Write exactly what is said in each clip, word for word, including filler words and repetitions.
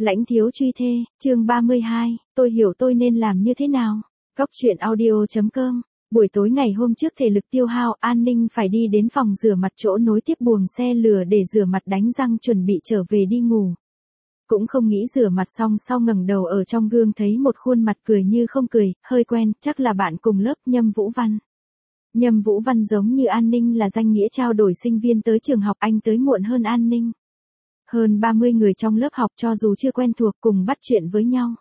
Lãnh thiếu truy thê, chương ba mươi hai, tôi hiểu tôi nên làm như thế nào. Góc truyện audio chấm com. Buổi tối ngày hôm trước thể lực tiêu hao, An Ninh phải đi đến phòng rửa mặt chỗ nối tiếp buồng xe lửa để rửa mặt đánh răng chuẩn bị trở về đi ngủ. Cũng không nghĩ rửa mặt xong sau ngẩng đầu ở trong gương thấy một khuôn mặt cười như không cười, hơi quen, chắc là bạn cùng lớp Nhâm Vũ Văn. Nhâm Vũ Văn giống như An Ninh là danh nghĩa trao đổi sinh viên tới trường học, anh tới muộn hơn An Ninh. Hơn ba mươi người trong lớp học cho dù chưa quen thuộc cùng bắt chuyện với nhau.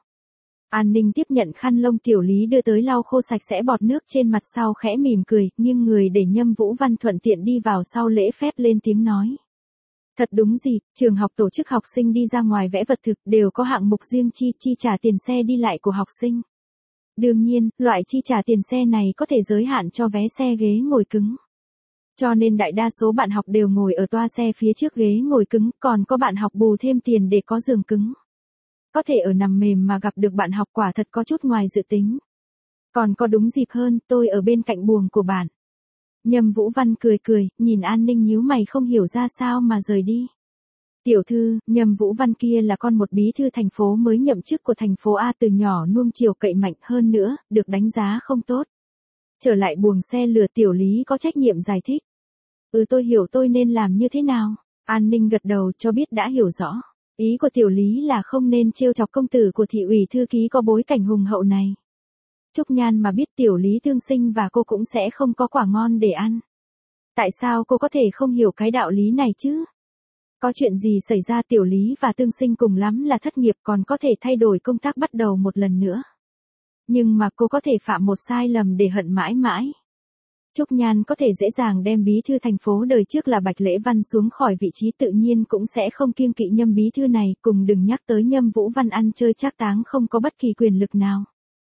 An Ninh tiếp nhận khăn lông Tiểu Lý đưa tới lau khô sạch sẽ bọt nước trên mặt sau khẽ mỉm cười, nghiêng người để Nhâm Vũ Văn thuận tiện đi vào sau lễ phép lên tiếng nói. Thật đúng dịp, trường học tổ chức học sinh đi ra ngoài vẽ vật thực đều có hạng mục riêng chi chi trả tiền xe đi lại của học sinh. Đương nhiên, loại chi trả tiền xe này có thể giới hạn cho vé xe ghế ngồi cứng. Cho nên đại đa số bạn học đều ngồi ở toa xe phía trước ghế ngồi cứng, còn có bạn học bù thêm tiền để có giường cứng. Có thể ở nằm mềm mà gặp được bạn học quả thật có chút ngoài dự tính. Còn có đúng dịp hơn, tôi ở bên cạnh buồng của bạn. Nhâm Vũ Văn cười cười, nhìn An Ninh nhíu mày không hiểu ra sao mà rời đi. Tiểu thư, Nhâm Vũ Văn kia là con một bí thư thành phố mới nhậm chức của thành phố A, từ nhỏ nuông chiều cậy mạnh, hơn nữa, được đánh giá không tốt. Trở lại buồng xe lửa Tiểu Lý có trách nhiệm giải thích. Ừ, tôi hiểu tôi nên làm như thế nào. An Ninh gật đầu cho biết đã hiểu rõ. Ý của Tiểu Lý là không nên trêu chọc công tử của thị ủy thư ký có bối cảnh hùng hậu này. Trúc Nhan mà biết Tiểu Lý thương sinh và cô cũng sẽ không có quả ngon để ăn. Tại sao cô có thể không hiểu cái đạo lý này chứ? Có chuyện gì xảy ra Tiểu Lý và Tương Sinh cùng lắm là thất nghiệp, còn có thể thay đổi công tác bắt đầu một lần nữa. Nhưng mà cô có thể phạm một sai lầm để hận mãi mãi. Trúc Nhan có thể dễ dàng đem bí thư thành phố đời trước là Bạch Lễ Văn xuống khỏi vị trí, tự nhiên cũng sẽ không kiêng kỵ Nhâm bí thư này, cùng đừng nhắc tới Nhâm Vũ Văn ăn chơi trác táng không có bất kỳ quyền lực nào.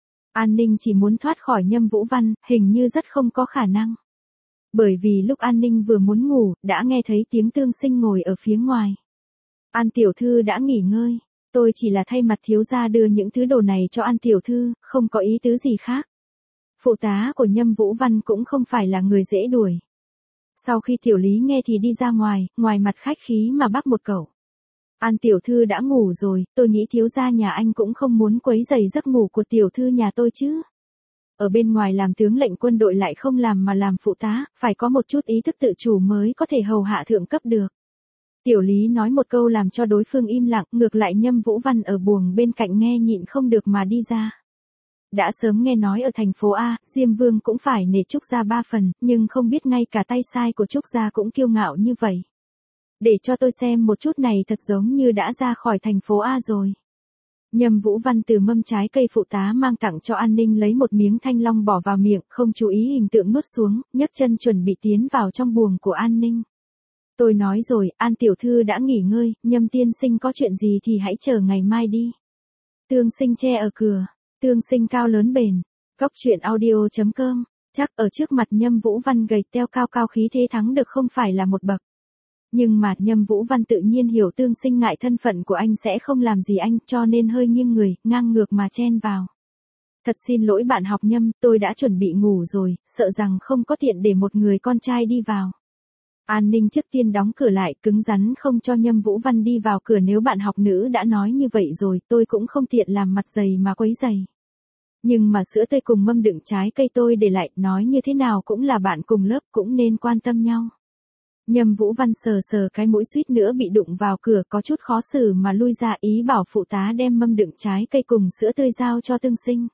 An Ninh chỉ muốn thoát khỏi Nhâm Vũ Văn, hình như rất không có khả năng. Bởi vì lúc An Ninh vừa muốn ngủ, đã nghe thấy tiếng Tương Sinh ngồi ở phía ngoài. An tiểu thư đã nghỉ ngơi, tôi chỉ là thay mặt thiếu gia đưa những thứ đồ này cho An tiểu thư, không có ý tứ gì khác. Phụ tá của Nhâm Vũ Văn cũng không phải là người dễ đuổi. Sau khi Tiểu Lý nghe thì đi ra ngoài, ngoài mặt khách khí mà bác một câu. An tiểu thư đã ngủ rồi, tôi nghĩ thiếu gia nhà anh cũng không muốn quấy rầy giấc ngủ của tiểu thư nhà tôi chứ. Ở bên ngoài làm tướng lệnh quân đội lại không làm mà làm phụ tá, phải có một chút ý thức tự chủ mới có thể hầu hạ thượng cấp được. Tiểu Lý nói một câu làm cho đối phương im lặng, ngược lại Nhâm Vũ Văn ở buồng bên cạnh nghe nhịn không được mà đi ra. Đã sớm nghe nói ở thành phố A, Diêm Vương cũng phải nể Trúc gia ba phần, nhưng không biết ngay cả tay sai của Trúc gia cũng kiêu ngạo như vậy. Để cho tôi xem một chút này, thật giống như đã ra khỏi thành phố A rồi. Nhâm Vũ Văn từ mâm trái cây phụ tá mang tặng cho An Ninh lấy một miếng thanh long bỏ vào miệng, không chú ý hình tượng nuốt xuống, nhấc chân chuẩn bị tiến vào trong buồng của An Ninh. Tôi nói rồi, An tiểu thư đã nghỉ ngơi, Nhâm tiên sinh có chuyện gì thì hãy chờ ngày mai đi. Tương Sinh che ở cửa. Tương Sinh cao lớn bền. Góc truyện audio chấm com. Chắc ở trước mặt Nhâm Vũ Văn gầy teo cao cao khí thế thắng được không phải là một bậc. Nhưng mà Nhâm Vũ Văn tự nhiên hiểu Tương Sinh ngại thân phận của anh sẽ không làm gì anh, cho nên hơi nghiêng người, ngang ngược mà chen vào. Thật xin lỗi bạn học Nhâm, tôi đã chuẩn bị ngủ rồi, sợ rằng không có tiện để một người con trai đi vào. An Ninh trước tiên đóng cửa lại, cứng rắn không cho Nhâm Vũ Văn đi vào cửa. Nếu bạn học nữ đã nói như vậy rồi, tôi cũng không tiện làm mặt dày mà quấy dày. Nhưng mà sữa tươi cùng mâm đựng trái cây tôi để lại, nói như thế nào cũng là bạn cùng lớp, cũng nên quan tâm nhau. Nhâm Vũ Văn sờ sờ cái mũi suýt nữa bị đụng vào cửa, có chút khó xử mà lui ra, ý bảo phụ tá đem mâm đựng trái cây cùng sữa tươi giao cho Tương Sinh.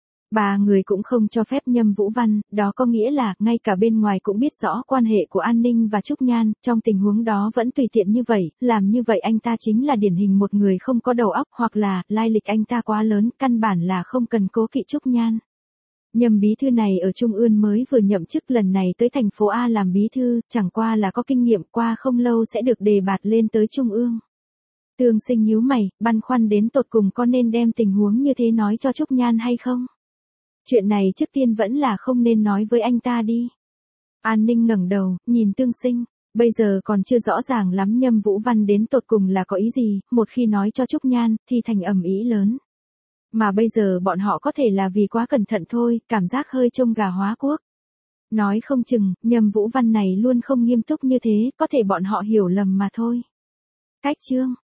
Ba người cũng không cho phép Nhâm Vũ Văn, đó có nghĩa là, ngay cả bên ngoài cũng biết rõ quan hệ của An Ninh và Trúc Nhan, trong tình huống đó vẫn tùy tiện như vậy, làm như vậy anh ta chính là điển hình một người không có đầu óc, hoặc là, lai lịch anh ta quá lớn, căn bản là không cần cố kỵ Trúc Nhan. Nhâm bí thư này ở Trung Ương mới vừa nhậm chức, lần này tới thành phố A làm bí thư, chẳng qua là có kinh nghiệm, qua không lâu sẽ được đề bạt lên tới Trung ương. Tương Sinh nhíu mày, băn khoăn đến tột cùng có nên đem tình huống như thế nói cho Trúc Nhan hay không? Chuyện này trước tiên vẫn là không nên nói với anh ta đi. An Ninh ngẩng đầu, nhìn Tương Sinh, bây giờ còn chưa rõ ràng lắm Nhâm Vũ Văn đến tột cùng là có ý gì, một khi nói cho Trúc Nhan, thì thành ầm ĩ lớn. Mà bây giờ bọn họ có thể là vì quá cẩn thận thôi, cảm giác hơi trông gà hóa quốc. Nói không chừng, Nhâm Vũ Văn này luôn không nghiêm túc như thế, có thể bọn họ hiểu lầm mà thôi. Cách chương.